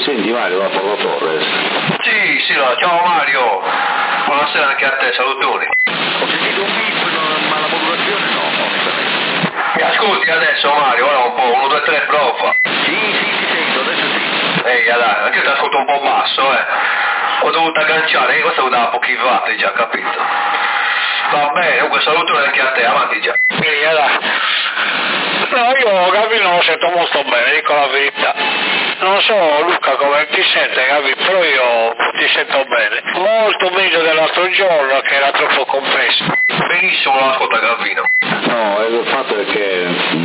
Senti Mario, da Porto Torres. Sì, ciao Mario, buonasera anche a te, salutoni. Ho sentito un beep, ma la modulazione no, onestamente. Mi ascolti adesso Mario, ora un po', 1, 2, 3, prova. Sì, ti sento, adesso sì. Ehi, dai, anche io ti ascolto un po' basso, Ho dovuto agganciare, questo da pochi watt, già capito. Va bene, comunque salutoni anche a te, avanti già. Ehi, dai. No, io Gabi non lo sento molto bene, dico la verità. Non so Luca come ti sente Gabi, però io ti sento bene. Molto meglio dell'altro giorno che era troppo compresso. Benissimo, l'ascolta Gavino. No, il fatto è che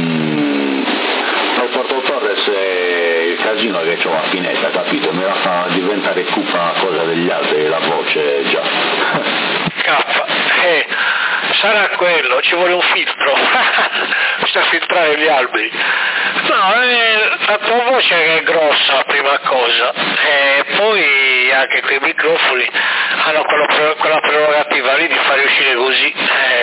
al Porto Torres il casino che c'ho a Pineta, capito? Mi la fa diventare cupa una cosa degli altri, la voce già. Sarà quello, ci vuole un filtro, bisogna filtrare gli alberi. No, la tua voce è grossa, prima cosa, e poi anche quei microfoni hanno quella prerogativa lì di fare uscire così.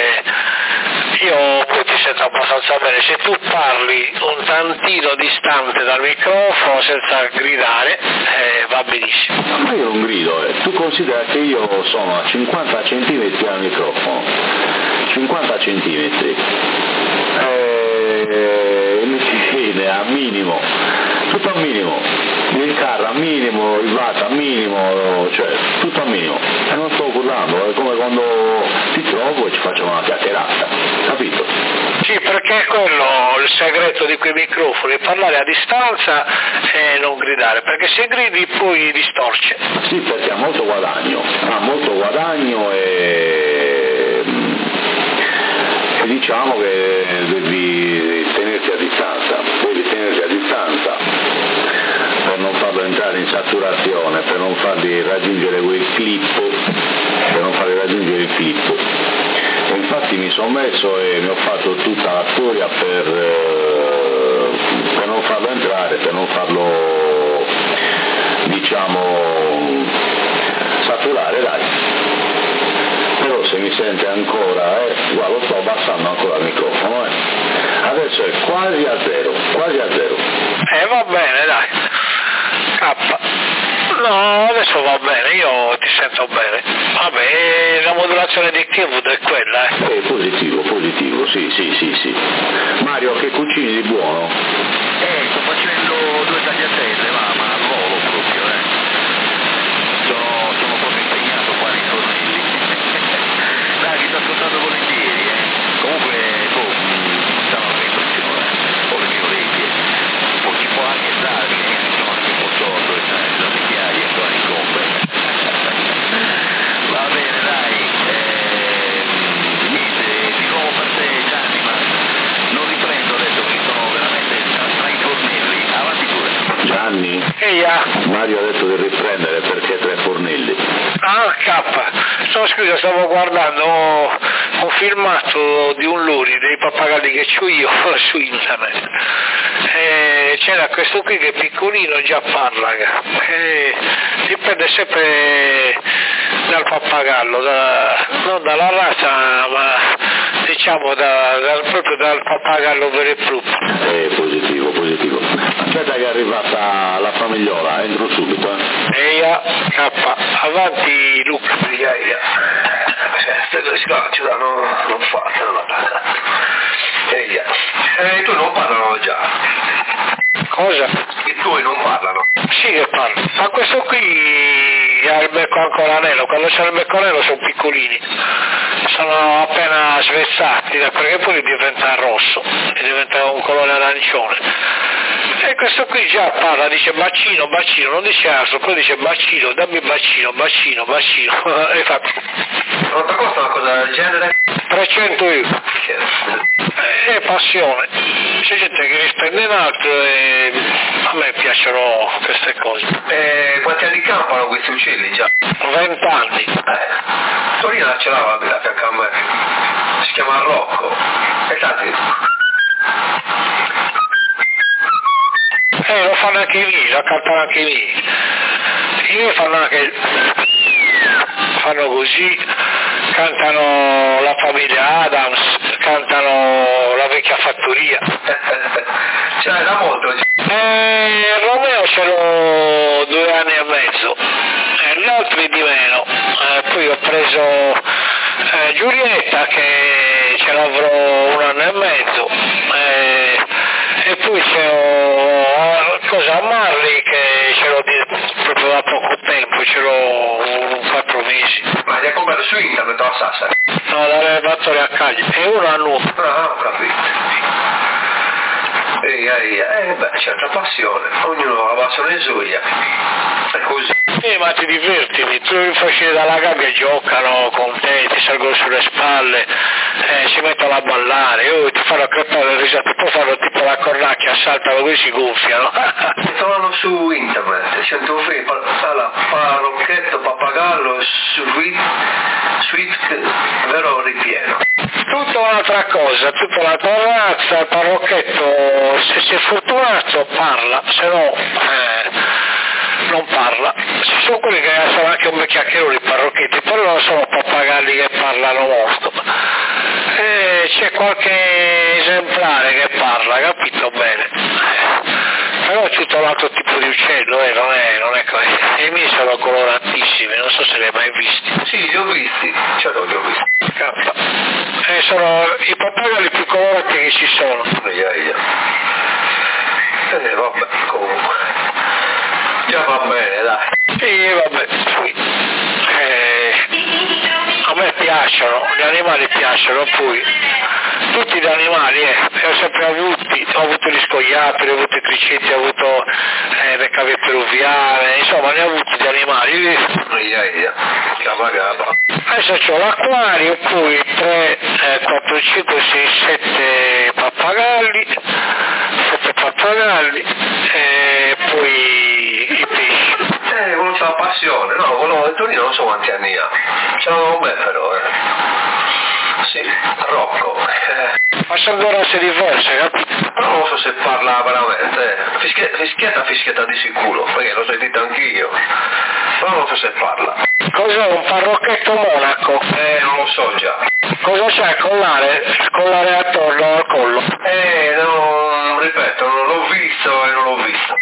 Io poi ti sento abbastanza bene, se tu parli un tantino distante dal microfono senza gridare, va benissimo. Ma io non grido, tu considera che io sono a 50 centimetri dal microfono, 50 centimetri, mi si vede a minimo, tutto a minimo, il carro a minimo, il watt a minimo, cioè tutto a minimo, e non sto urlando, è come quando ti trovo e ci facciamo una chiacchierata, capito? Sì, perché è quello il segreto di quei microfoni, parlare a distanza e non gridare, perché se gridi poi distorce. Sì, perché ha molto guadagno e diciamo che devi tenerti a distanza per non farlo entrare in saturazione, per non fargli raggiungere quel clip, e infatti mi sono messo e mi ho fatto tutta la storia per non farlo entrare, per non farlo diciamo saturare, dai. Però se mi sente ancora, guarda, lo sto abbassando ancora il microfono, adesso è quasi a zero. Va bene, dai. No, adesso va bene, io ti sento bene. Vabbè, la modulazione di Keywood è quella, Positivo, sì. Mario, che cucini di buono? Sto facendo 2 tagliatelle, ma al volo proprio, Sono proprio impegnato qua nei fornelli. Dai, vi sto ascoltando volentieri, Comunque, stanno una impressione, ho le mie orecchie. Poi si può anche darmi, sono anche un po' sordo, la vecchiaia qua incombe. Va bene, dai, niente, di nuovo per te Gianni, ma non riprendo adesso perché sono veramente tra i fornelli, avanti pure. Gianni? Mario ha detto di riprendere perché 3 fornelli. Scusa, stavo guardando un filmato di un luri dei pappagalli che c'ho io su internet. C'era questo qui che è piccolino, già parla, dipende sempre dal pappagallo, non dalla razza, ma diciamo proprio dal pappagallo vero e proprio. Positivo. Aspetta che è arrivata la famigliola, entro subito. Avanti Luca. Non fatelo la casa. Tu non parlano già. Cosa? I tuoi non parlano. Sì che parlo. Ma questo qui ha il becco ancora anello, quando c'è il becco anello sono piccolini. Sono appena svezzati, perché poi diventa rosso, e diventa un colore arancione. E questo qui già parla, dice bacino, non dice altro, poi dice bacino, dammi bacino. E fa... Non ti costa una cosa del genere? 300 euro. È passione. C'è gente che ne spende in altro e a me piacciono queste cose. Quanti anni campano questi uccelli già? 20 anni. Torino ce l'ha a fianco a me. Si chiama Rocco. E tanti. Lo fanno anche lì, lo cantano anche lì. I miei fanno così, cantano la famiglia Adams, cantano la vecchia fattoria. Ce l'hai da molto? Romeo ce l'ho 2 anni e mezzo, gli altri di meno. Poi ho preso Giulietta che ce l'avrò 1 anno e mezzo, e poi c'è Marley che ce l'ho proprio da poco tempo, ce l'ho 4 mesi. Ma li hai comprato su internet o a Sassari? No, dall'allevatore a Cagliari, e uno a Nuovo. Ah, ho capito. Certa passione, ognuno ha la passione sua, è così. Ma ti diverti, tu li fai dalla gabbia, giocano con te, ti salgono sulle spalle, si mettono a ballare, ti fanno crepare le risate, poi fanno tipo la cornacchia, saltano così si gonfiano. Trovano su internet, sento Parocchetto Pappagallo, Swift, vero ripieno. Tutta un'altra cosa, tutta un'altra razza, il parrocchetto, se sei fortunato parla, se no non parla. Ci sono quelli che sono anche un chiacchierone i parrocchetti, però non sono pappagalli che parlano molto. C'è qualche esemplare che parla, capito bene? Però c'è tutto un altro tipo di uccello, non è come. I miei sono coloratissimi, non so se li hai mai visti. Sì, li ho visti, certo li ho visti. Sono i pappagalli più colorati che ci sono. Vabbè, comunque. Già va bene, dai. Vabbè. A me piacciono, gli animali piacciono, poi tutti gli animali, li ho sempre avuti, ho avuto gli scoiattoli, ho avuto i cricetti, ho avuto le cave peruviane, insomma ne ho avuti gli animali. Adesso ho l'acquario, poi 3, 4, 5, 6, 7 pappagalli, e poi i pesci. Uno c'ha la passione, no, quello del Torino non so quanti anni ha. C'è un bel però, Sì, Rocco. Ma sono 2 razze diverse, capito? Non so se parla veramente, fischietta di sicuro, perché l'ho sentito anch'io. Però non so se parla. Cos'è un parrocchetto monaco? Non lo so già. Cosa c'è? Collare attorno al collo? No, ripeto, non l'ho visto e non l'ho visto.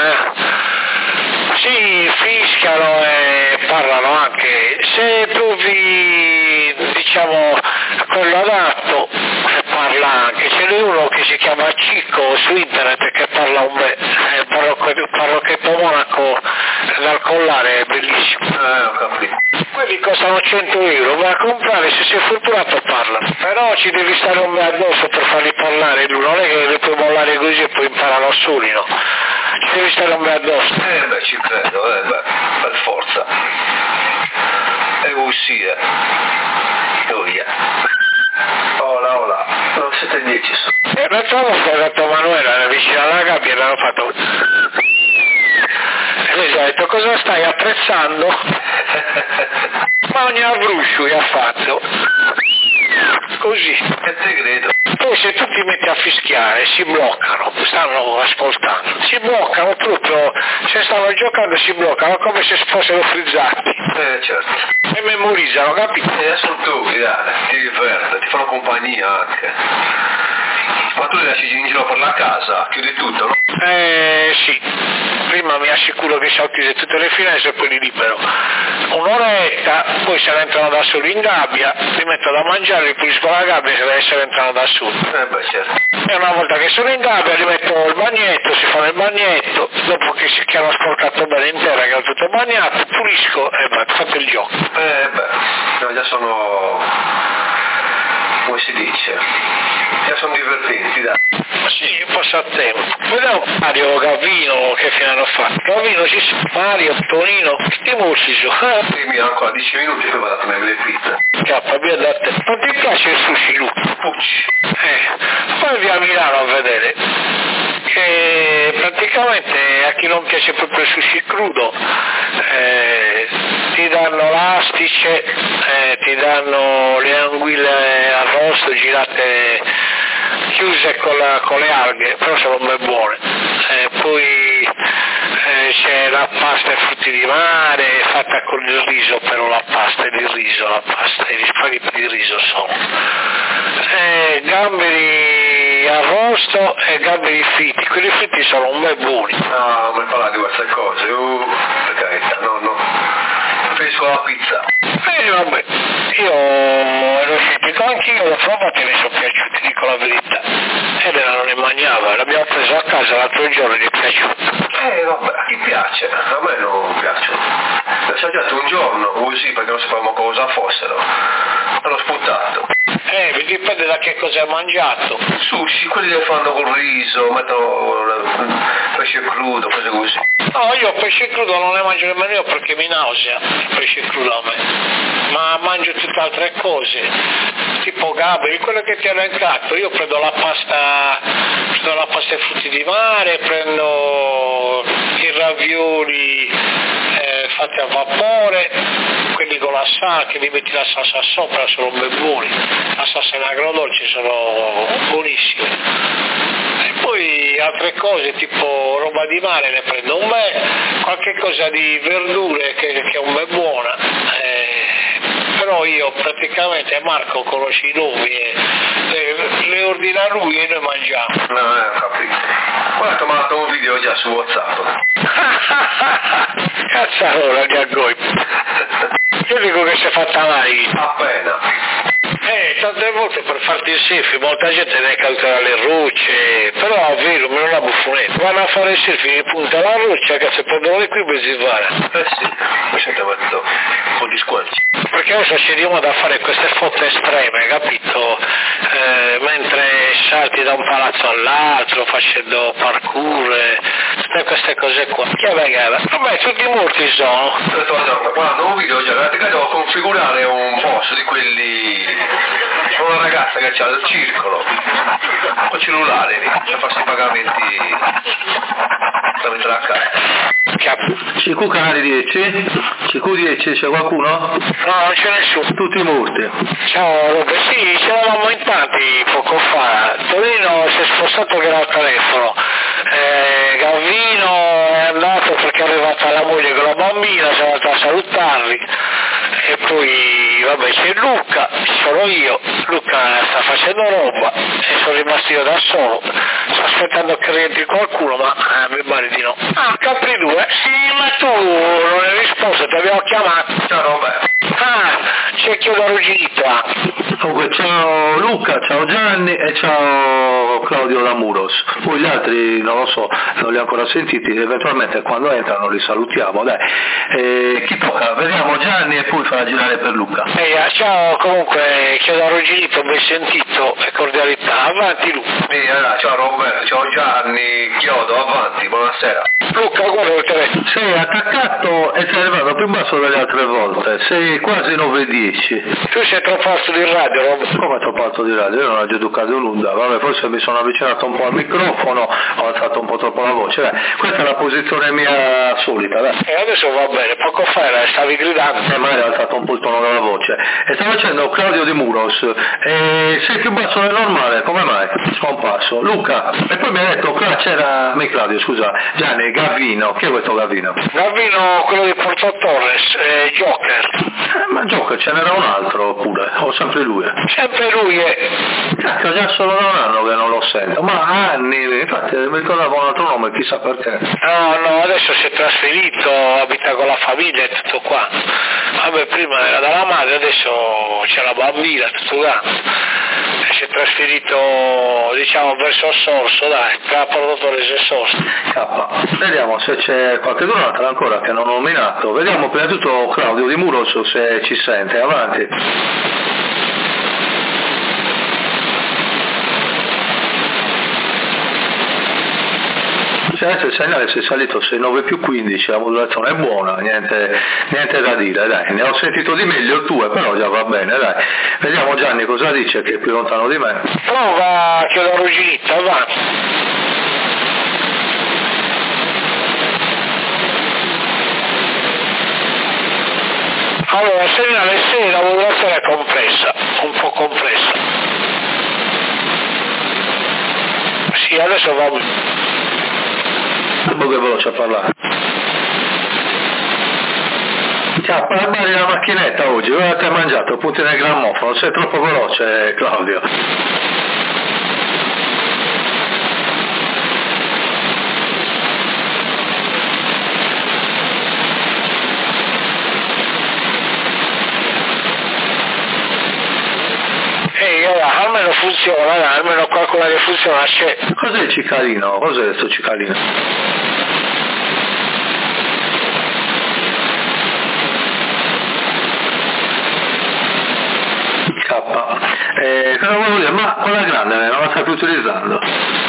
Sì, fischiano e parlano anche. Se trovi, diciamo, quello adatto, parla anche. Ce n'è uno che si chiama Cicco su internet che parla un bel, il parrocchetto monaco dal collare è bellissimo. Ho capito. Quelli costano 100 euro, vai a comprare, se sei fortunato parlano. Però ci devi stare un bel addosso per farli parlare, lui non è che li puoi mollare così e poi imparano soli, no? Ci devi stare un bel addosso. Ci credo, per forza. E uscire. Ola, non siete 10 su. L'altra volta ho dato Manuela, era vicino alla gabbia e l'hanno fatto. E lei gli ha detto, cosa stai apprezzando? Ma ogni avruscio gli ha fatto. Così. E te credo. Poi se tu ti metti a fischiare si bloccano, stanno ascoltando, si bloccano proprio, se stanno giocando si bloccano come se fossero frizzati. Certo. E memorizzano, capito? Sono tu, ti divertono, ti fanno compagnia anche. Ma tu li lasci in giro per la casa, chiudi tutto, no? Sì. Prima mi assicuro che si chiuse tutte le finestre e poi li libero. Un'oretta, poi se ne entrano da soli in gabbia, li metto da mangiare, li pulisco la gabbia e se ne entrano da soli. Certo. E una volta che sono in gabbia li metto il bagnetto, si fanno il bagnetto, dopo che hanno sporcato bene in terra, che hanno tutto bagnato, pulisco e fate il gioco. Già sono, come si dice, già sono divertenti, dai. Sì, un passatempo. Vediamo Mario Gavino che fine hanno fatto. Gavino ci sono, Mario, Tonino, che mossi sono? Dimmi ancora 10 minuti e poi vado a prendere le pizze. Via da te. Non ti piace il sushi, Lu? Pucci. Poi via a Milano a vedere. Che praticamente a chi non piace proprio il sushi crudo ti danno l'astice, ti danno le anguille arrosto girate chiuse con le alghe, però sono ben buone. Poi c'è la pasta ai frutti di mare fatta con il riso, però la pasta e gli spaghetti di riso sono. Gamberi arrosto e gamberi fritti, quelli fritti sono un bel buoni. No, non mi parlare di queste cose, per carità, no. Preferisco la pizza. Vabbè, io ero scettico anch'io, l'ho provato e mi sono piaciuti, dico la verità. Elena non ne mangiava, l'abbiamo preso a casa l'altro giorno e gli è piaciuto. Vabbè, a chi piace? A me non piacciono. L'ho assaggiato un giorno, così, perché non sapevamo cosa fossero. L'ho sputato. Dipende da che cosa hai mangiato. Sushi, quelli che fanno col riso, mettono pesce crudo, cose così. No, io pesce crudo non ne mangio nemmeno io perché mi nausea il pesce crudo a me. Ma mangio tutte altre cose, tipo gamberi, quello che ti ho elencato. Io prendo la pasta e frutti di mare, prendo i ravioli fatti a vapore, quelli con la salsa, che li metti la salsa sopra, sono ben buoni. La salsa in agrodolce sono buonissime. E poi altre cose tipo roba di mare ne prendo un bel, qualche cosa di verdure che è un bel buona. Però io praticamente Marco conosce i nomi e le ordina lui e noi mangiamo. No, ho capito. Guarda, ti ho mandato un video già su WhatsApp. Cazzarola di Agoi. Io dico che si è fatta mai. Appena. Tante volte per farti il selfie, molta gente ne calcola le rocce, però è vero, non è una buffonetta. Vanno a fare il selfie di punta alla roccia che se prendono le qui si svara. Sì, mi sento metto un po' di squarci. Perché adesso ci arriviamo da fare queste foto estreme, capito? Mentre salti da un palazzo all'altro, facendo parkour, tutte queste cose qua. Che vegana? Vabbè, tutti morti sono. Guarda, un video già, che devo configurare un boss di quelli. Una ragazza che c'ha il circolo, con cellulare lì, per farsi i pagamenti da mettere a casa. CQ canale 10? CQ 10 c'è qualcuno? No, non c'è nessuno. Tutti morti. Ciao Robe, sì, c'eravamo in tanti poco fa. Torino si è spostato che era al telefono. Gavino è andato perché è arrivata la moglie con la bambina, siamo andati a salutarli. E poi vabbè c'è Luca, ci sono io, Luca sta facendo roba e sono rimasto io da solo, sto aspettando che rientri qualcuno ma mi pare di no. Ah, Capri 2? Sì, ma tu non hai risposto, ti abbiamo chiamato. Ciao Roberto. Ah, c'è Chiodo Arrugginito anche. Comunque ciao Luca, ciao Gianni e ciao Claudio Lamuros. Poi gli altri non lo so, non li ho ancora sentiti, eventualmente quando entrano li salutiamo, dai. Chi tocca? Vediamo Gianni e poi farà girare per Luca. Ciao comunque Chiodo Arrugginito, ben sentito e cordialità, avanti Luca. Ciao Roberto, ciao Gianni, Chiodo, avanti, buonasera. Luca, guarda il telefono. Sei attaccato e sei arrivato più basso delle altre volte, sei quasi 9:10. Tu sei troppo alto di radio, Rob. Come troppo alto di radio? Io non ho già educato nulla, vabbè, forse mi sono avvicinato un po' al microfono, ho alzato un po' troppo la voce, dai. Questa è la posizione mia solita, dai. E adesso va bene, poco fa stavi gridando. Magari ho alzato un po' il tono della voce. E sta facendo Claudio Di Muros, sei più basso del normale, come mai? Scomparso. Luca, e poi mi ha detto, c'era, Claudio, scusa, Gianni, Gavino, chi è questo Gavino? Gavino, quello di Porto Torres, Joker. Ma Joker ce n'era un altro pure, o sempre lui? Sempre lui Cazzo, già solo da un anno che non lo sento, ma anni, infatti mi ricordavo un altro nome, chissà perché. No, adesso si è trasferito, abita con la famiglia e tutto qua. Vabbè, prima era dalla madre, adesso c'è la bambina, tutto qua. E si è trasferito, diciamo, verso Sorso, dai, tra Porto Torres e Sorso. Vediamo se c'è qualche altro ancora che non ho nominato. Vediamo prima di tutto Claudio Di Muros se ci sente, avanti. Adesso il segnale si è salito, sei 9 più 15, la modulazione è buona, niente da dire, dai, ne ho sentito di meglio 2, però già va bene, dai. Vediamo Gianni cosa dice, che è più lontano di me. Prova che la ruginita, va. Allora, il segnale sì, la modulazione è compressa, un po' compressa. Sì, adesso va bene. Che veloce a parlare. Ciao, parlare la macchinetta oggi, ora ti hai mangiato, punti nel grammofono, sei troppo veloce Claudio. almeno funziona, almeno qualcosa che funziona c'è. Cos'è il cicalino? Cos'è sto cicalino? Cosa volevo dire? Ma quella grande non la stai più utilizzando?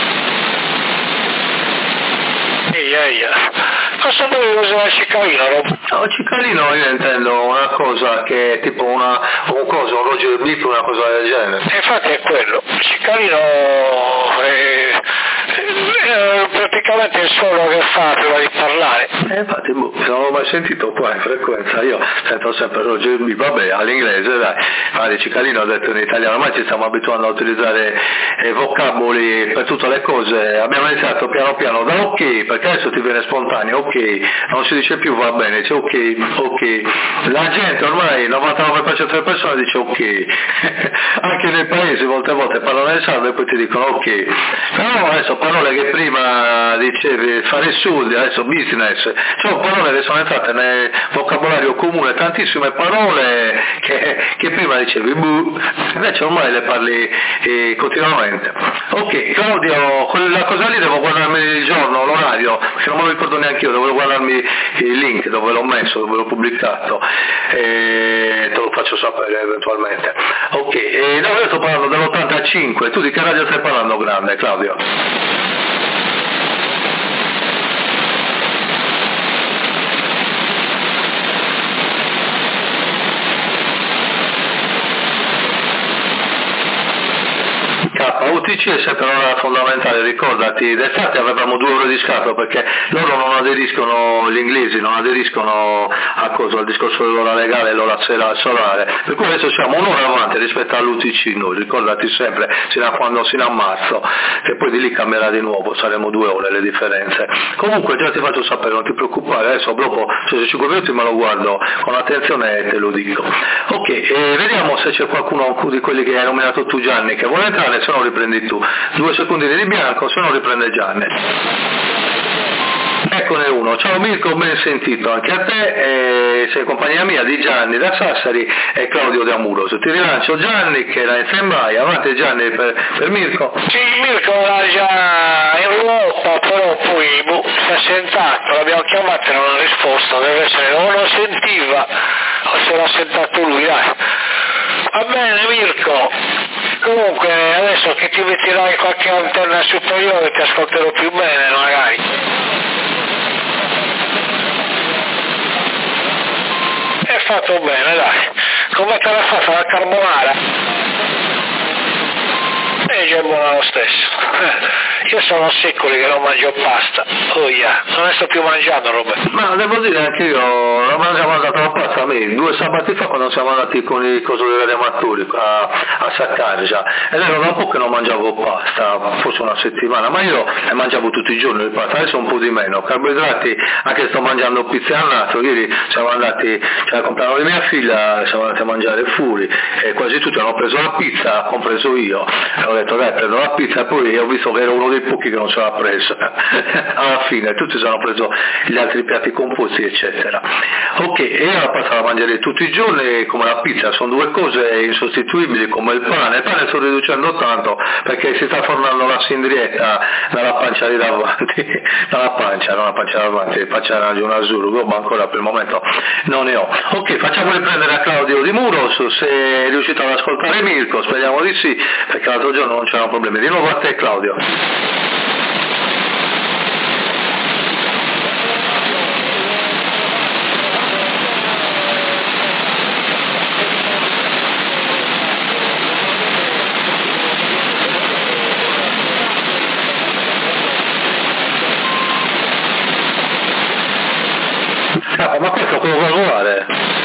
Cosa vuoi usare il cicalino? No, il cicalino io intendo una cosa che è tipo un Roger Beep, una cosa del genere. Infatti è quello, il cicalino è praticamente il suono che fa prima di parlare. Infatti non l'ho mai sentito qua in frequenza, io sento sempre Roger Beep, vabbè all'inglese dai, magari cicalino ho detto in italiano, ormai ci stiamo abituando a utilizzare vocaboli per tutte le cose, abbiamo iniziato piano piano da ok, perché adesso ti viene spontaneo, ok, non si dice più va bene, dice ok, la gente ormai, il 99% delle persone dice ok, anche nei paesi molte volte parlano in sardo e poi ti dicono ok, però adesso parole che prima dicevi fare soldi, adesso business, sono parole che sono entrate nel vocabolario comune, tantissime parole che prima dicevi invece ormai le parli continuamente. Ok, Claudio, quella cosa lì devo guardarmi il giorno, l'orario, perché non me lo ricordo neanche io, devo guardarmi il link dove l'ho messo, dove l'ho pubblicato, te lo faccio sapere eventualmente. Ok, io sto parlando dell'85, tu di che radio stai parlando grande, Claudio? UTC è sempre una fondamentale, ricordati, d'estate avevamo 2 ore di scarto perché loro non aderiscono, gli inglesi non aderiscono al discorso dell'ora legale e l'ora solare, per cui adesso siamo un'ora avanti rispetto all'UTC noi, ricordati sempre, sino a marzo, e poi di lì cambierà di nuovo, saremo 2 ore le differenze. Comunque già ti faccio sapere, non ti preoccupare, adesso dopo 5 minuti me lo guardo con attenzione e te lo dico. Ok, vediamo se c'è qualcuno di quelli che hai nominato tu Gianni che vuole entrare, se no riprendi tu. 2 secondini di bianco, se no riprende Gianni. Eccone uno, ciao Mirko, ben sentito anche a te, sei compagnia mia di Gianni da Sassari e Claudio da Muros. Ti rilancio Gianni che era in stand-by, avanti Gianni per Mirko. Sì, Mirko era già in lotta, però poi si è sentato, l'abbiamo chiamato e non ha risposto, deve essere o non sentiva o se l'ha sentato lui, dai. Va bene Mirko, comunque adesso che ti metterai qualche antenna superiore ti ascolterò più bene magari. È fatto bene, dai. Come te l'ha fatta la carbonara? È buona lo stesso. Io sono secoli che non mangio pasta. Oh yeah, non ne sto più mangiando roba. Ma devo dire anche io, non abbiamo mangiato la pasta a me, 2 sabati fa quando siamo andati con i cosi degli amatori a Saccargia, ed era da un po' che non mangiavo pasta, forse una settimana, ma io ne mangiavo tutti i giorni di pasta, adesso un po' di meno, carboidrati, anche sto mangiando pizza al naso, ieri siamo andati a comprare di mia figlia, siamo andati a mangiare fuori e quasi tutti hanno preso la pizza, compreso io, e ho detto dai prendo la pizza e poi ho visto che ero uno dei pochi che non se l'ha presa, alla fine tutti si hanno preso gli altri piatti composti eccetera. Ok, e io la pasta la mangerei tutti i giorni come la pizza, sono 2 cose insostituibili come il pane sto riducendo tanto perché si sta formando la sindrietta dalla pancia di davanti, dalla pancia, non la pancia davanti, pancia di un azzurro, ma ancora per il momento non ne ho. Ok, facciamo riprendere a Claudio di Muros, se è riuscito ad ascoltare Mirko, speriamo di sì, perché l'altro giorno non c'erano problemi. Di nuovo a te Claudio. Ma questo come vuoi lavorare?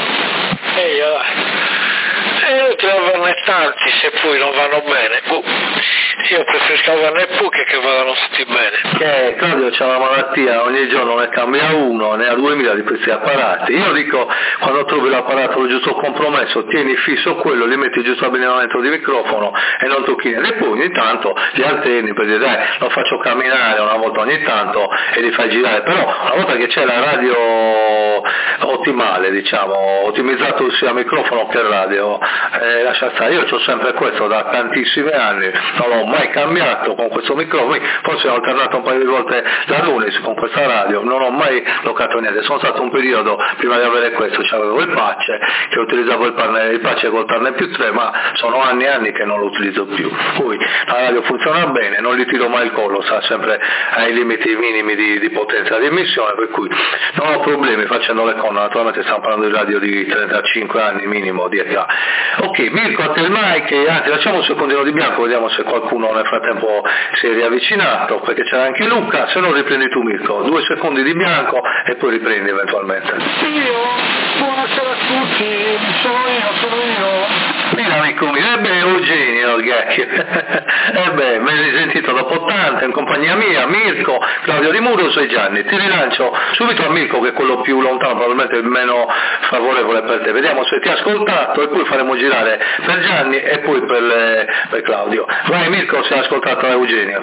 È utile averne tanti se poi non vanno bene. Io preferisco averne pochi che vadano tutti bene. Claudio c'ha una malattia, ogni giorno ne cambia uno, ne ha 2000 di questi apparati. Io dico, quando trovi l'apparato giusto compromesso, tieni fisso quello, gli metti il giusto abbinamento di microfono e non tocchi niente. E poi ogni tanto li alterni per dire dai, lo faccio camminare una volta ogni tanto e li fai girare. Però una volta che c'è la radio ottimale, diciamo, ottimizzato sia microfono che radio, lascia stare, io ho sempre questo da tantissimi anni, non l'ho mai cambiato con questo microfono, forse ho alternato un paio di volte la Lunis con questa radio, non ho mai locato niente, sono stato un periodo prima di avere questo, avevo il Pace, che utilizzavo il Pace col Turner più 3, ma sono anni e anni che non lo utilizzo più, poi la radio funziona bene, non gli tiro mai il collo, sta sempre ai limiti minimi di potenza di emissione, per cui non ho problemi facendo le con, naturalmente stiamo parlando di radio di 35 anni minimo di età. Ok, Mirko a te il mic, anzi lasciamo un secondino di bianco, vediamo se qualcuno nel frattempo si è riavvicinato, perché c'era anche Luca, se no riprendi tu Mirko, 2 secondi di bianco e poi riprendi eventualmente. Buonasera a tutti, sono io. Mira amico mio, Eugenio il ghiacchio, me l'hai risentito dopo tanto in compagnia mia, Mirko, Claudio Di Muros e Gianni, ti rilancio subito a Mirko che è quello più lontano, probabilmente il meno favorevole per te, vediamo se ti ha ascoltato e poi faremo girare per Gianni e poi per Claudio. Vai Mirko, se hai ascoltato Eugenio.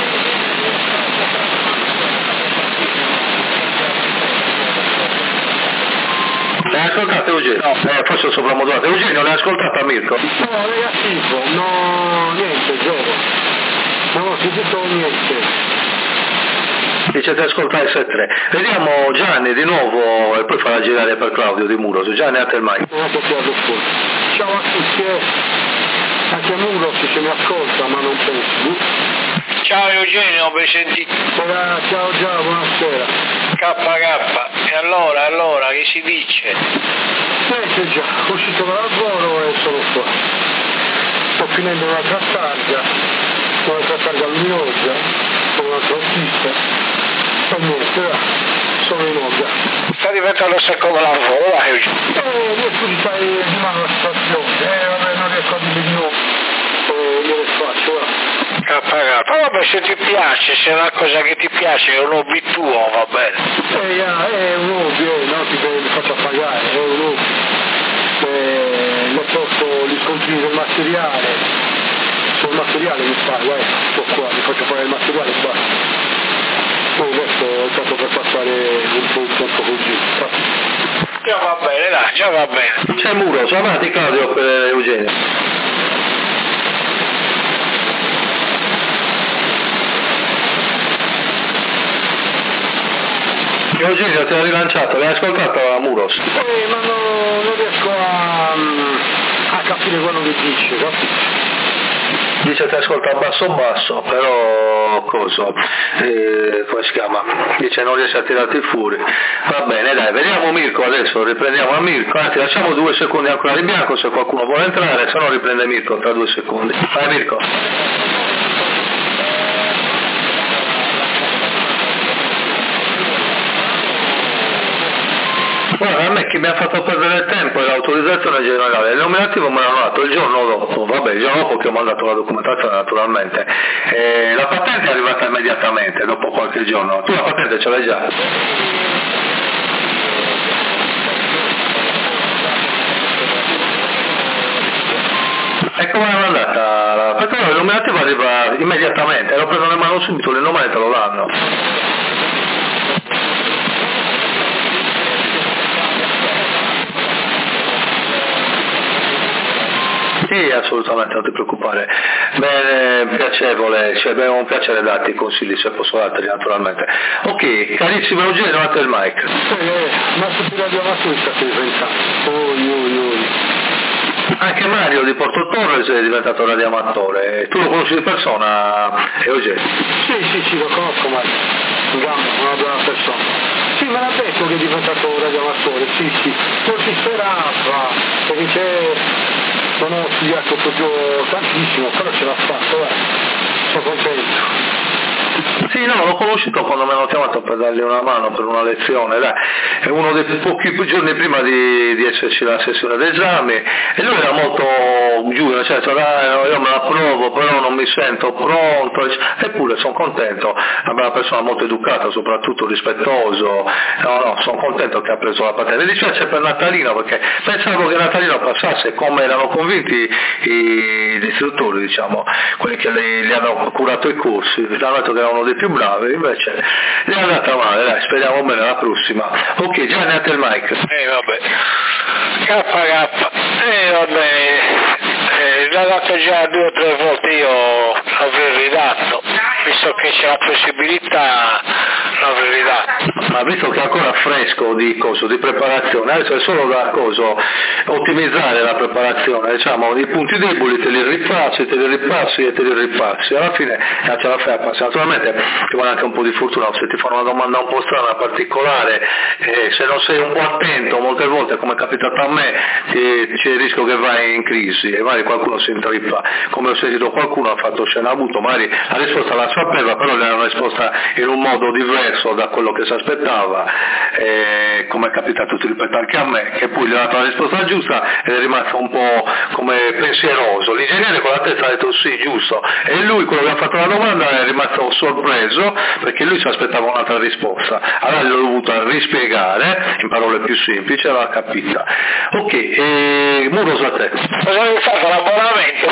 L'hai ascoltato Eugenio? No, forse ho soprammodulato. Eugenio, l'hai ascoltata Mirko? No, negativo, no, niente, zero. Non ho sentito niente. Dice ti ascolta S3. Vediamo Gianni di nuovo e poi farà girare per Claudio Di Muros. Gianni, a te il mic. Ciao a tutti, anche Muros se mi ascolta ma non penso. Ciao Eugenio, ben sentito. Ciao, buonasera. KK, e allora, che si dice? Niente già, uscito dal lavoro e sono qua. Sto finendo un'altra targa luminosa, con un altro artista, e niente, sono in onda. Sta diventando secondo lavoro, Eugenio. Riesco di fare di mano la situazione, vabbè, non riesco a dire di no, gliele faccio, Vabbè, se ti piace, se è una cosa che ti piace, è un hobby tuo, va bene. È un hobby, non ti faccio pagare, è un hobby. Le porto gli scontrini del materiale, sul materiale mi pago, sto qua, mi faccio pagare il materiale e basta. Poi adesso ho fatto per passare un po' il tempo così. Già va bene, dai, già va bene. C'è Muros, avanti Claudio per Eugenio. Eugenio ti ha rilanciato, l'hai ascoltato a Muros? Ma non riesco a capire quello che dice, capito? Dice ti ascolta basso, però come si chiama? Dice non riesce a tirarti fuori. Va bene, dai, vediamo Mirko adesso, riprendiamo a Mirko, anzi lasciamo 2 secondi ancora di bianco se qualcuno vuole entrare, se no riprende Mirko tra 2 secondi. Vai Mirko. Guarda, a me chi mi ha fatto perdere il tempo è l'autorizzazione generale, il nominativo me l'hanno dato il giorno dopo, il giorno dopo che ho mandato la documentazione naturalmente, la patente è arrivata immediatamente, dopo qualche giorno, tu la patente ce l'hai già? E come l'hanno andata? Perché no, il nominativo arriva immediatamente, lo prendono in mano subito, il nome te lo danno. Sì, assolutamente, non ti preoccupare. Bene, piacevole, cioè un piacere darti i consigli se posso darteli naturalmente. Ok, carissimo Eugenio, a te il mic. Ma tutti radioamatori state diventando. Anche Mario di Porto Torres è diventato radioamatore. Tu lo conosci di persona, Eugenio? Sì, lo conosco Mario. In gamba, una buona persona. Sì, me l'ha detto che è diventato radioamatore, sì. Non si sperava, perché non ho studiato proprio tantissimo, però ce l'ha fatto, sono contento. Sì, no, l'ho conosciuto quando mi hanno chiamato per dargli una mano per una lezione, dai. È uno dei pochi giorni prima di esserci la sessione d'esame e lui era molto giù, nel senso, dai, io me la provo, però non mi mi sento pronto, eppure sono contento, è una persona molto educata, soprattutto rispettoso, no, sono contento che ha preso la patente. Mi dispiace per Natalino perché pensavo che Natalino passasse come erano convinti gli istruttori, diciamo, quelli che gli hanno curato i corsi, hanno detto che erano dei più bravi, invece gli è andata male, dai, speriamo bene la prossima. Ok, Gianni, a te il mic. Vabbè, vabbè, l'ha dato già 2 o 3 volte, io l'avrei ridato, visto che c'è la possibilità l'avrei ridato. Ma visto che è ancora fresco di preparazione, adesso è solo da ottimizzare la preparazione, diciamo, i punti deboli te li ripassi, alla fine ce la fai a passare. Naturalmente ci vuole anche un po' di fortuna, se ti fanno una domanda un po' strana, particolare, se non sei un po' attento, molte volte come è capitato a me, c'è il rischio che vai in crisi e magari qualcuno si intrippa, come ho sentito qualcuno ha fatto scena avuto, magari la risposta la sapeva, però le hanno risposta in un modo diverso da quello che si aspettava, come è capitato, ti ripeto, anche a me, che poi gli ha dato la risposta giusta ed è rimasto un po' come pensieroso. L'ingegnere con la testa ha detto sì, giusto, e lui, quello che ha fatto la domanda, è rimasto sorpreso perché lui si aspettava un'altra risposta, allora l'ho dovuta rispiegare in parole più semplici e l'ha capita. Ok, Muros, a te. Cosa avevi fatto l'abbonamento?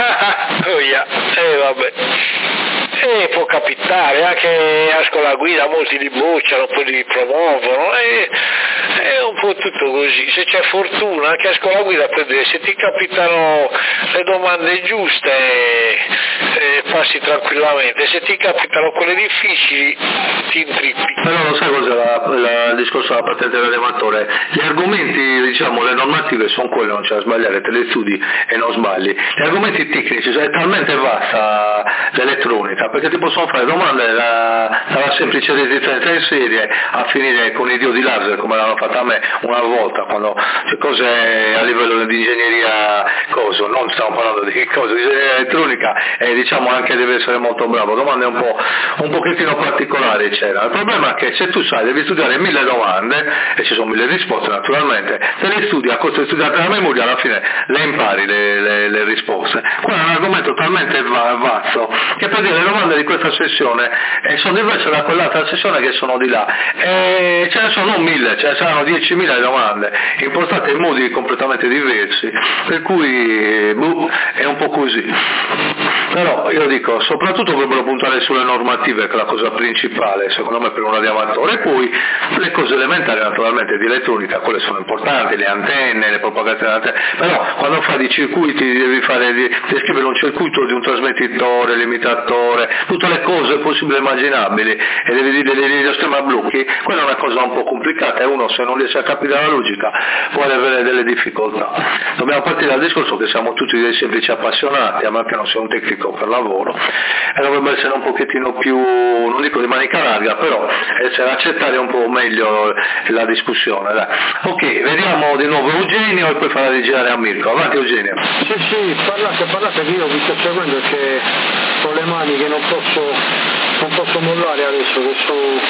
Vabbè. Può capitare, anche a scuola guida molti li bocciano, poi li promuovono, è un po' tutto così. Se c'è fortuna anche a scuola guida, se ti capitano le domande giuste passi tranquillamente, se ti capitano quelle difficili ti intrippi. Però lo sai cos'è il discorso della patente dell'elevatore? Gli argomenti, diciamo, le normative sono quelle, non c'è da sbagliare, te le studi e non sbagli. Gli argomenti tecnici, è talmente vasta l'elettronica, perché ti possono fare domande dalla semplice resistenza in serie a finire con i diodi laser, come l'hanno fatta a me una volta, quando c'è cose a livello di ingegneria, non stiamo parlando di cose di ingegneria elettronica, e diciamo anche deve essere molto bravo, domande un pochettino particolari c'era. Il problema è che se tu sai, devi studiare 1000 domande, e ci sono 1000 risposte naturalmente, se le studi a costo di studiare la memoria, alla fine le impari le risposte. Quello è un argomento talmente vasto che per dire le domande di questa sessione sono diverse da quell'altra sessione che sono di là, e ce ne sono non 1000, ce ne saranno 10.000 domande impostate in modi completamente diversi, per cui è un po' così. Però io dico, soprattutto dovrebbero puntare sulle normative, che è la cosa principale secondo me per un radioamatore, e poi le cose elementari naturalmente di elettronica, quelle sono importanti, le antenne, le propagazioni delle antenne, però quando fai di circuiti devi scrivere un circuito di un trasmettitore, limitatore, tutte le cose possibili e immaginabili, e devi dire delle linee schema blocchi, quella è una cosa un po' complicata, e uno se non riesce a capire la logica può avere delle difficoltà. Dobbiamo partire dal discorso che siamo tutti dei semplici appassionati, a meno che non sia un tecnico per lavoro, e dovrebbe essere un pochettino più, non dico di manica larga, però essere accettare un po' meglio la discussione. Dai. Ok, vediamo di nuovo Eugenio e poi farà rigirare a Mirko. Avanti Eugenio. Sì, parlate che io vi sto seguendo, che ho le mani che non posso mollare adesso, che sono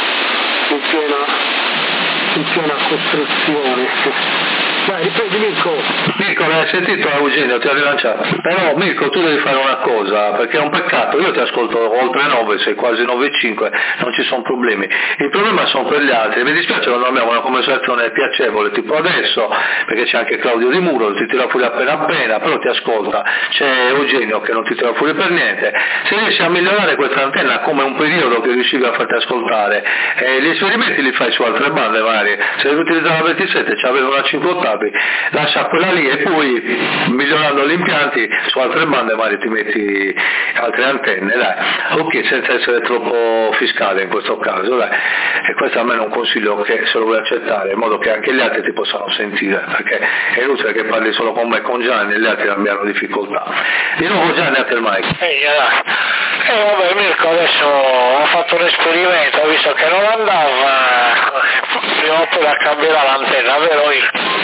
in piena costruzione. Dai, riprendi Mirko. Mirko, l'hai sentito Eugenio, ti ha rilanciato. Però Mirko, tu devi fare una cosa, perché è un peccato, io ti ascolto oltre 9, sei quasi 9,5, non ci sono problemi. Il problema sono per gli altri, mi dispiace che non abbiamo una conversazione piacevole, tipo adesso, perché c'è anche Claudio Di Muro, ti tira fuori appena, però ti ascolta, c'è Eugenio che non ti tira fuori per niente. Se riesci a migliorare questa antenna come un periodo che riuscivi a farti ascoltare, gli esperimenti li fai su altre bande vari, se devi utilizzare la 27 ci aveva una 5 ottavi, lascia quella lì e poi migliorando gli impianti su altre bande magari ti metti altre antenne, dai. Ok, senza essere troppo fiscale in questo caso, dai. E questo almeno è un consiglio che se lo vuoi accettare, in modo che anche gli altri ti possano sentire, perché è inutile che parli solo con me e con Gianni e gli altri abbiano difficoltà. Di nuovo Gianni, a te il mic. Vabbè, Mirko adesso ha fatto un esperimento, ha visto che non andava, prima o poi la cambierà l'antenna, vero Mirko?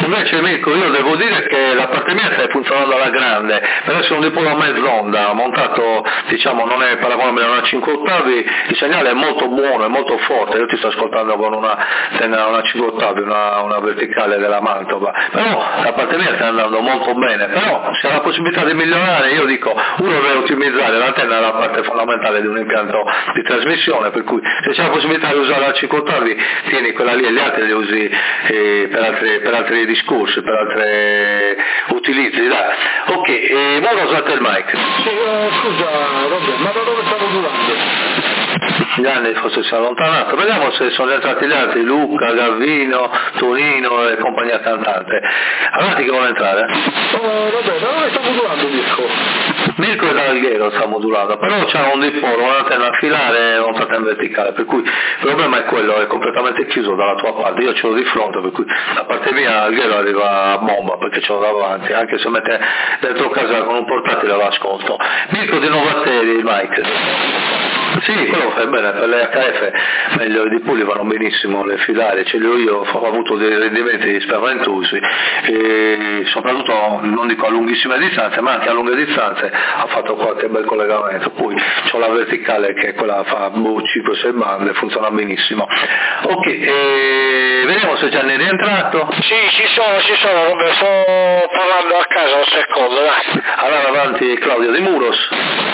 Invece Mirko, io devo dire che la parte mia sta funzionando alla grande, per essere un dipolo a mezz'onda, montato, diciamo, non è paragonabile a una 5 ottavi, il segnale è molto buono, è molto forte, io ti sto ascoltando con una 5 ottavi, una verticale della Mantova, però la parte mia sta andando molto bene, però se ha la possibilità di migliorare, io dico, uno deve ottimizzare l'antenna, è la parte fondamentale di un impianto di trasmissione, per cui se c'è la possibilità di usare la 5 ottavi, tieni quella lì e gli altri li usi per altri discorsi, per altri utilizzi, dai. Ok, ora usate il mic. Sì, scusa Robert, ma da dove stavo durando? Gianni forse si è allontanato, vediamo se sono entrati gli altri, Luca, Gavino, Tonino e compagnia cantante. Avanti che vuole entrare? Vabbè, da dove sta modulando Mirko? Mirko è da Alghero, sta modulando, però c'è un dipolo, un'antenna a filare e un'antenna verticale, per cui il problema è quello, è completamente chiuso dalla tua parte, io ce l'ho di fronte, per cui da parte mia Alghero arriva a bomba perché ce l'ho davanti, anche se mette dentro casa con un portatile lo ascolto. Mirko di nuovo a te il mic. Sì, quello fai bene, per le HF meglio i dipoli vanno benissimo, le filare, ce li ho io, ho avuto dei rendimenti spaventosi e soprattutto non dico a lunghissime distanze ma anche a lunghe distanze ha fatto qualche bel collegamento, poi c'ho la verticale che quella fa 5-6 bande, funziona benissimo. Ok, vediamo se Gianni è rientrato. Sì, ci sono, vabbè, sto parlando a casa un secondo, dai. Allora avanti Claudio di Muros.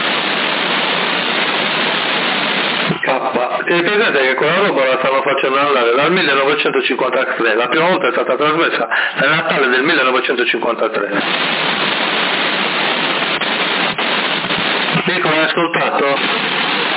Tieni presente che quella roba la stanno facendo andare dal 1953, la prima volta è stata trasmessa nel Natale del 1953. Mirko, l'hai ascoltato?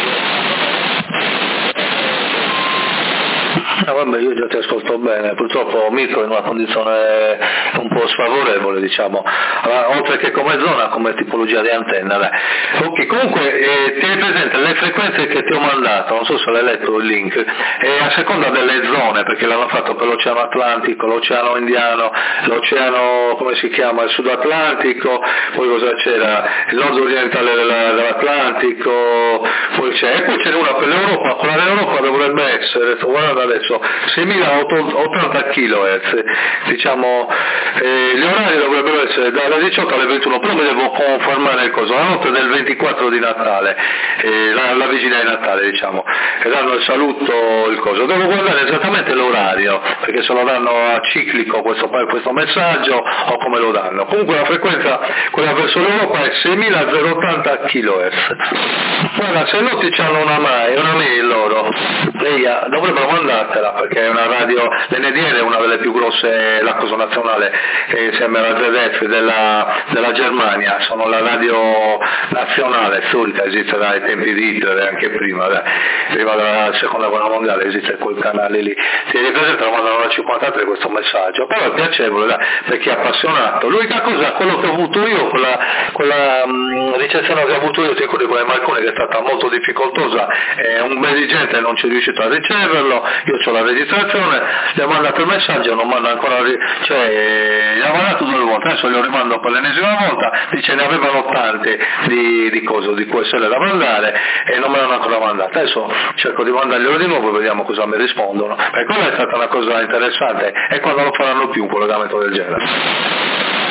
Vabbè, io già ti ascolto bene, purtroppo Mirko è in una condizione un po' sfavorevole, diciamo, oltre che come zona, come tipologia di antenna. Dai. Ok, comunque tieni presente le frequenze che ti ho mandato, non so se l'hai letto il link, a seconda delle zone, perché l'hanno fatto per l'Oceano Atlantico, l'Oceano Indiano, l'Oceano, come si chiama, il Sud Atlantico, poi cosa c'era, il nord orientale dell'Atlantico, poi c'è, e poi c'è una per l'Europa, quella dell'Europa dovrebbe essere, sto guardando adesso, 6.080 kHz, diciamo, gli orari dovrebbero essere dalle 18 alle 21, però mi devo confermare il coso, la notte del 24 di Natale, la vigilia di Natale, diciamo, e danno il saluto, il coso, devo guardare esattamente l'orario, perché se lo danno a ciclico questo messaggio o come lo danno, comunque la frequenza, quella verso l'Europa è 6.080 kHz, guarda, se no ti hanno una mail loro, dovrebbero mandartela perché è una radio, l'NDR è una delle più grosse, la cosa nazionale, insieme alla ZDF della Germania, sono la radio nazionale storica, esiste dai tempi di Hitler e anche prima della seconda guerra mondiale, esiste quel canale lì, ti ripresenta, lo mandano alla 53 questo messaggio, però è piacevole per chi è appassionato. L'unica cosa, quello che ho avuto io, quella ricezione che ho avuto io, ti ricordi con Marconi, che è stata molto difficoltosa, un bel dirigente non ci è riuscito a riceverlo, io ho la registrazione, gli ho mandato il messaggio, non manda ancora, gli ho mandato 2 volte, adesso glielo rimando per l'ennesima volta, dice ne avevano tante di QSL da mandare e non me l'hanno ancora mandata, adesso cerco di mandarglielo di nuovo e vediamo cosa mi rispondono, e quella è stata una cosa interessante, e quando lo faranno più un collegamento del genere.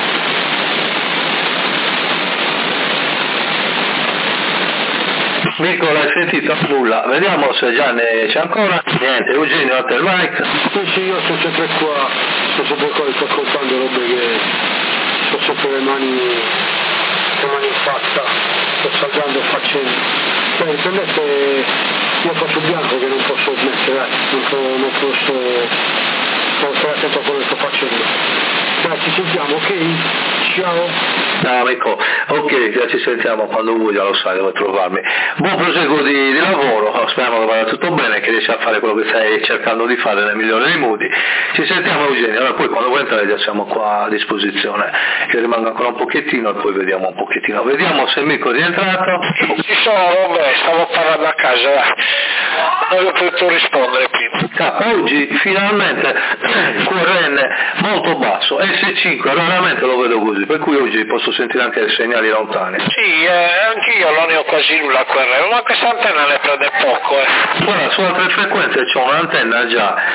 Mirko, l'hai sentito? Nulla. Vediamo se Gianni c'è ancora. Niente, Eugenio, a te il mic. Sì, io sto sempre qua e sto ascoltando robe che ho sempre le mani in faccia, sto salvando e facendo. Per me se io faccio bianco che non posso smettere, non posso stare attento a quello che sto facendo. Dai, ci sentiamo, ok? Ciao. Ciao amico, ok, già ci sentiamo quando vuoi, già lo sai dove trovarmi. Buon proseguo di lavoro, speriamo che vada tutto bene, che riesci a fare quello che stai cercando di fare nel migliore dei modi. Ci sentiamo Eugenio, allora poi quando vuoi entrare già siamo qua a disposizione. Io rimango ancora un pochettino e poi vediamo un pochettino. Vediamo se Mirko è rientrato. Ci sono, vabbè, stavo parlando a casa, non ho potuto rispondere prima. Oggi finalmente QRN molto basso, S5 raramente lo vedo così, per cui oggi posso sentire anche segnali lontani. Sì, anch'io io non ne ho quasi nulla a quel revo, ma questa antenna ne prende poco. Guarda, su altre frequenze c'è un'antenna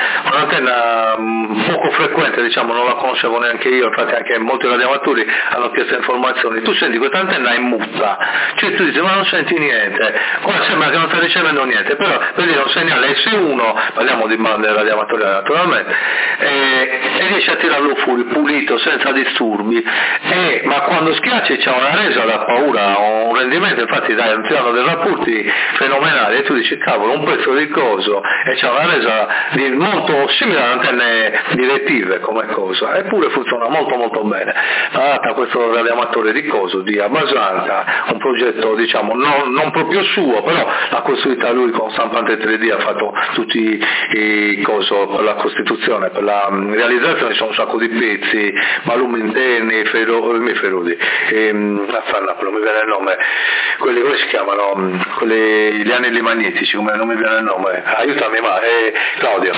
poco frequente, diciamo, non la conoscevo neanche io, infatti anche molti radioamatori hanno chiesto informazioni. Tu senti questa antenna è muta, cioè tu dici ma non senti niente, ora sembra che non sta ricevendo niente, però per dire un segnale S1, parliamo di bande radioamatoriali naturalmente, e riesce a tirarlo fuori pulito, senza disturbi, ma quando schiacci c'è una resa da paura, un rendimento, infatti dai, tirano dei rapporti fenomenali e tu dici cavolo, un pezzo di coso, e c'è una resa molto simile alle antenne direttive come cosa, eppure funziona molto molto bene. Tra questo radioamatore di coso, di Abbastanza, un progetto diciamo non proprio suo, però l'ha costruita lui con stampante 3D, ha fatto tutti i coso per la costituzione, per la realizzazione, sono un sacco di pezzi, malumi interni, ferrudi, non mi viene il nome, quelli come si chiamano, gli anelli magnetici, come non mi viene il nome, aiutami Claudio.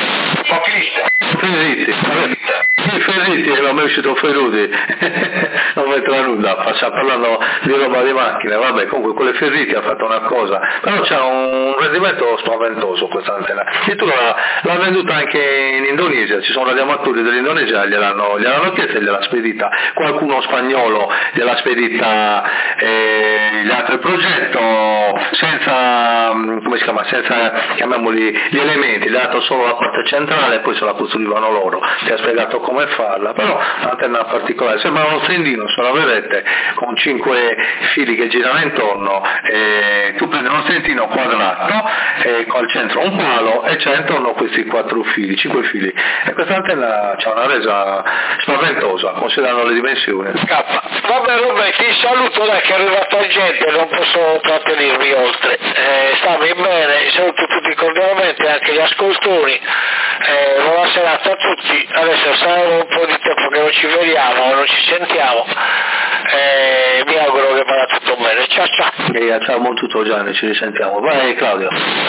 Ferriti, non mi è uscito Ferrudi, non metterà nulla, sta parlando di roba di macchine, vabbè, comunque con le Ferriti ha fatto una cosa, però c'è un rendimento spaventoso questa antenna, e tu l'ha venduta anche in Indonesia, ci sono radioamatori dell'Indonesia, gliel'hanno chiesta e gliel'ha spedita, qualcuno spagnolo gliel'ha spedita gli altri progetto senza, come si chiama, senza, chiamiamoli, gli elementi, gli ha dato solo la parte centrale e poi se la costruivano loro, ti ha spiegato come farla, però un'antenna particolare, sembra uno stendino, se la vedete, con 5 fili che girano intorno, tu prendi uno stendino quadrato, con al centro un palo e c'è intorno questi 5 fili, e questa antenna c'ha una resa spaventosa, considerando le dimensioni. Vabbè, ti saluto, dai, che è arrivata gente, non posso trattenermi oltre, stammi bene, saluto tutti cordialmente, anche gli ascoltatori, buona serata a tutti, adesso sarà un po' di tempo che non ci vediamo, non ci sentiamo, mi auguro che vada tutto bene, ciao. Ciao tutto Gianni, ci risentiamo, vai Claudio.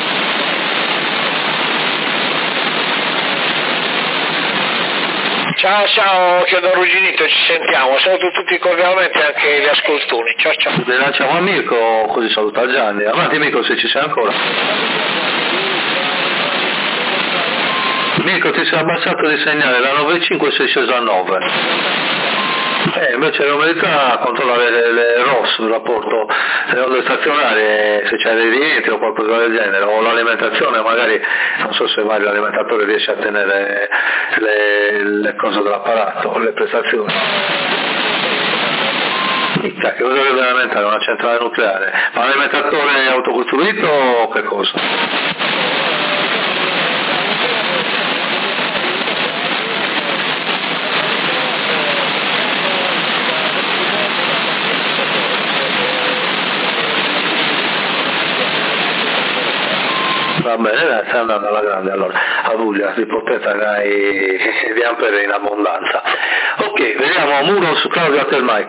Ciao, chiedo Ruginito, ci sentiamo, saluto tutti cordialmente, anche gli ascoltatori, ciao. Lanciamo a Mirko, così saluta Gianni, avanti Mirko se ci sei ancora. Mirko, ti sei abbassato di segnale, la 9.5 sei sceso a 9. Invece non merita controllare le ROS, il rapporto delle onde stazionarie, se c'è dei rientri o qualcosa del genere, o l'alimentazione, magari non so se mai l'alimentatore riesce a tenere le cose dell'apparato, le prestazioni. Che cosa deve alimentare? Una centrale nucleare? Ma l'alimentatore autocostruito o che cosa? Va bene, stai andando alla grande allora, a Puglia di potenza di ampere in abbondanza. Ok, vediamo Muro su Claudio a Mike.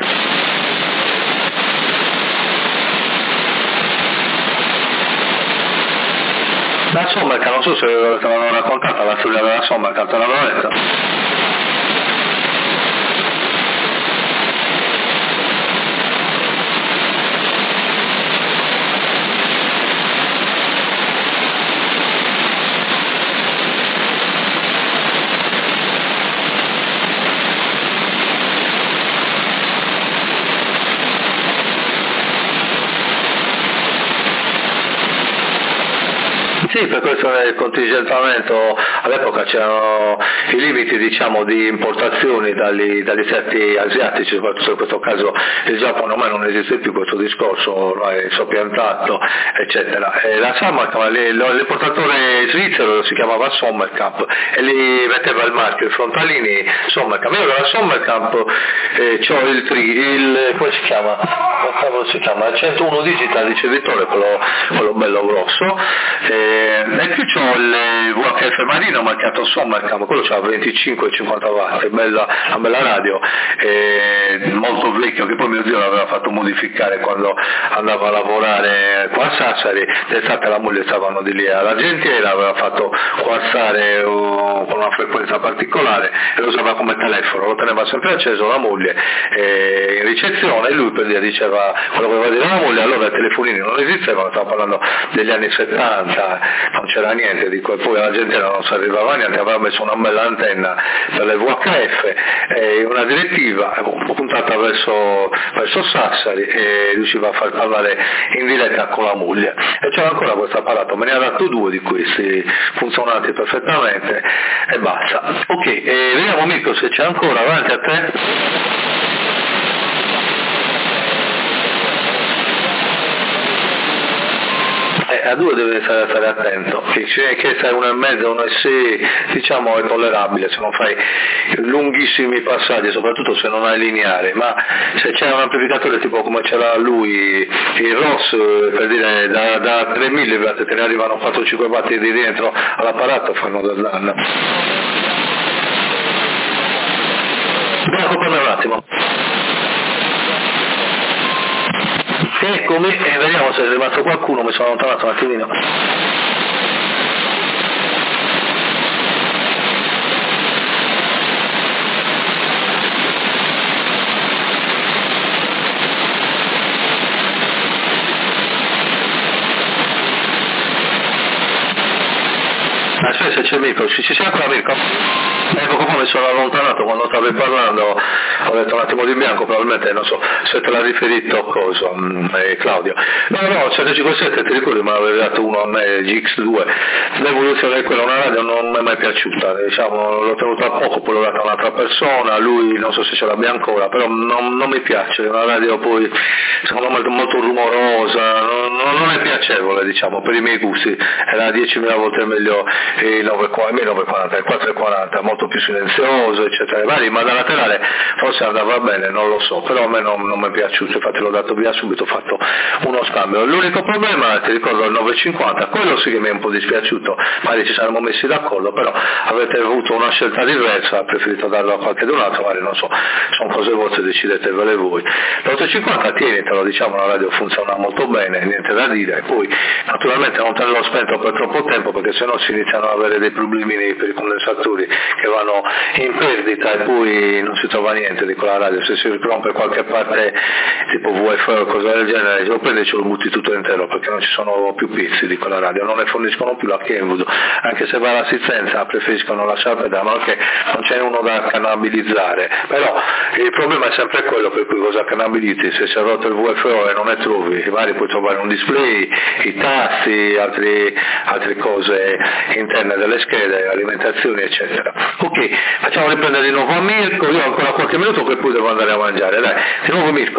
La Sommerca, non so se te l'hanno raccontata la storia della Sommerca, te l'hanno letta? Sì, per questo nel contingentamento all'epoca c'erano i limiti diciamo di importazioni dagli stati asiatici, soprattutto in questo caso il Giappone, ormai non esiste più questo discorso, ormai è soppiantato eccetera. E la Sommerkamp, l'importatore svizzero si chiamava Sommerkamp e li metteva il marchio, i frontalini Sommerkamp. Io dalla Sommerkamp c'ho come si chiama? Il 101 digital ricevitore, quello bello grosso. E più c'ho il VHF marino marchiato Sommerkamp, quello c'ha 25-50 watt, una bella radio, molto vecchio, che poi mio zio l'aveva fatto modificare quando andava a lavorare qua a Sassari, d'estate la moglie stavano di lì alla Gentiera, aveva fatto quarzare con una frequenza particolare e lo usava come telefono, lo teneva sempre acceso la moglie in ricezione e lui per dire diceva quello che voleva dire la moglie, allora i telefonini non esistevano, stavo parlando degli anni 70, non c'era niente di quel, poi alla Gentiera non si arrivava a niente, aveva messo una bella antenna per le VHF e una direttiva puntata verso Sassari e riusciva a far parlare in diretta con la moglie e c'era ancora questo apparato, me ne ha dato 2 di questi funzionanti perfettamente e basta. Ok, vediamo Mirko se c'è ancora, avanti a te. A 2 deve stare attento, che sai 1,5, 1,6 diciamo è tollerabile se non fai lunghissimi passaggi, soprattutto se non hai lineare, ma se c'è un amplificatore tipo come c'era lui, il Ross, per dire da 3 mW te ne arrivano 4-5 watt di dentro all'apparato, fanno del danno. Bianco per me un attimo. Eccomi e vediamo se è rimasto qualcuno, mi sono allontanato un attimino. Aspetta se c'è Mirko, ci sei ancora Mirko? Ecco come mi sono allontanato quando stavi parlando, ho detto un attimo di bianco, probabilmente non so se te l'ha riferito cosa, Claudio. No, 157 ti ricordi me l'avevi dato uno a me, GX2, l'evoluzione di quella, una radio non mi è mai piaciuta, diciamo, l'ho tenuta poco, poi l'ho data a un'altra persona, lui non so se ce l'abbia ancora, però non mi piace, è una radio poi secondo me molto rumorosa, non è piacevole diciamo per i miei gusti, era 10.000 volte meglio il 940, il 440, molto più silenzioso eccetera vari, ma da laterale forse andava bene, non lo so, però a me non mi è piaciuto, infatti l'ho dato via subito, ho fatto uno scambio. L'unico problema, ti ricordo il 950, quello sì che mi è un po' dispiaciuto, magari ci saremmo messi d'accordo, però avete avuto una scelta diversa, preferito darlo a qualche altro, magari non so, sono cose vostre, decidetevele voi. L'850 tienitelo, diciamo, la radio funziona molto bene, niente da dire, e poi naturalmente non tenerlo spento per troppo tempo perché sennò si iniziano ad avere dei problemi per i condensatori che vanno in perdita e poi non si trova niente di quella radio, se si rompe qualche parte tipo wifi o cosa del genere, lo prendi e ce lo butti tutto intero perché non ci sono più pezzi di quella radio, non ne forniscono più la Kenwood, anche se va l'assistenza preferiscono lasciare perdere, ma anche non c'è uno da canabilizzare, però il problema è sempre quello per cui cosa canabilizzi, se si è rotto il VFO e non ne trovi, magari puoi trovare un display, i tasti, altre cose interne delle schede, alimentazioni eccetera. Ok, facciamo riprendere di nuovo a Mirko, io ho ancora qualche minuto che poi devo andare a mangiare, dai, di nuovo Mirko.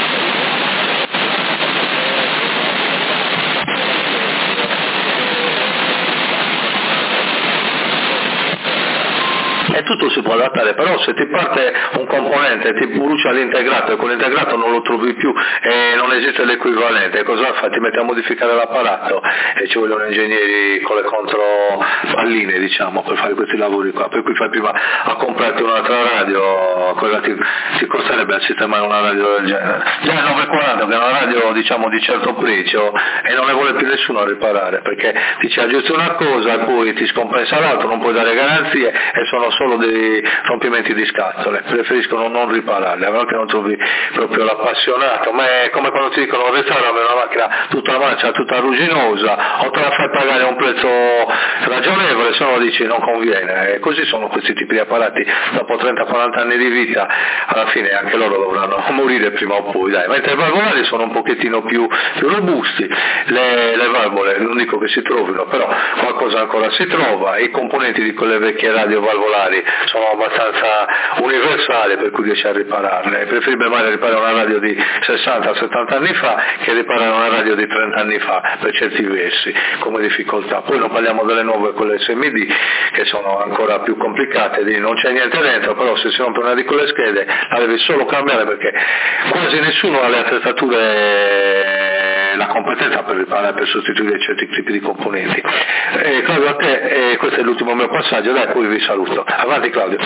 E tutto si può adattare, però se ti parte un componente, ti brucia l'integrato e quell'integrato non lo trovi più e non esiste l'equivalente, cosa fa? Ti metti a modificare l'apparato e ci vogliono ingegneri con le contropalline diciamo per fare questi lavori qua, per cui fai prima a comprarti un'altra radio, quella ti costerebbe a sistemare una radio del genere. Già il 940 che è una radio diciamo di certo prezzo e non ne vuole più nessuno a riparare perché ti ci aggiusti una cosa e poi ti scompensa l'altro, non puoi dare garanzie e sono solo dei rompimenti di scatole, preferiscono non ripararle, a meno che non trovi proprio l'appassionato, ma è come quando ti dicono restaurami una macchina tutta marcia, tutta ruginosa, o te la fai pagare a un prezzo ragionevole, se no dici non conviene, e così sono questi tipi di apparati, dopo 30-40 anni di vita, alla fine anche loro dovranno morire prima o poi, dai. Mentre i valvolari sono un pochettino più robusti, le valvole non dico che si trovino, però qualcosa ancora si trova, i componenti di quelle vecchie radio valvolari sono abbastanza universali per cui riesci a ripararle, è preferibile magari riparare una radio di 60-70 anni fa che riparare una radio di 30 anni fa per certi versi come difficoltà. Poi non parliamo delle nuove, quelle SMD che sono ancora più complicate, non c'è niente dentro, però se si rompe una di quelle schede la devi solo cambiare perché quasi nessuno ha le attrezzature, la competenza per riparare, per sostituire certi tipi di componenti. Claudio, a te, questo è l'ultimo mio passaggio, dai, poi vi saluto. Avanti Claudio.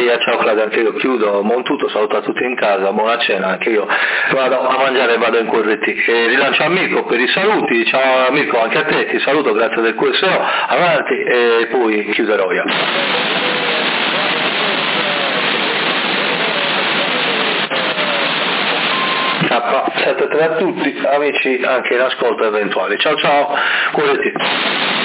ciao Claudio, anche io chiudo, montuto, saluto a tutti in casa, buona cena, anche io vado a mangiare e vado in corretti. Rilancio a Mirko per i saluti, ciao Mirko, anche a te, ti saluto, grazie del QSO, avanti e poi chiuderò io. K73 a tutti, amici anche in ascolto eventuali. Ciao ciao, corretti.